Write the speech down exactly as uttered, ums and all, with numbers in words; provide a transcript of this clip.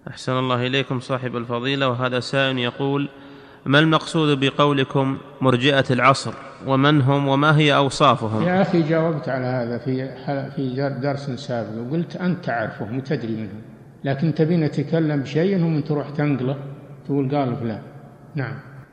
أحسن الله إليكم صاحب الفضيلة. وهذا سائل يقول: ما المقصود بقولكم مرجئة العصر، ومن هم وما هي أوصافهم؟ يا أخي جاوبت على هذا في في درس سابق وقلت أنت تعرفهم وتدري منهم، لكن تبين نتكلم بشيء هم تروح تنقله تقول قال فلان. نعم.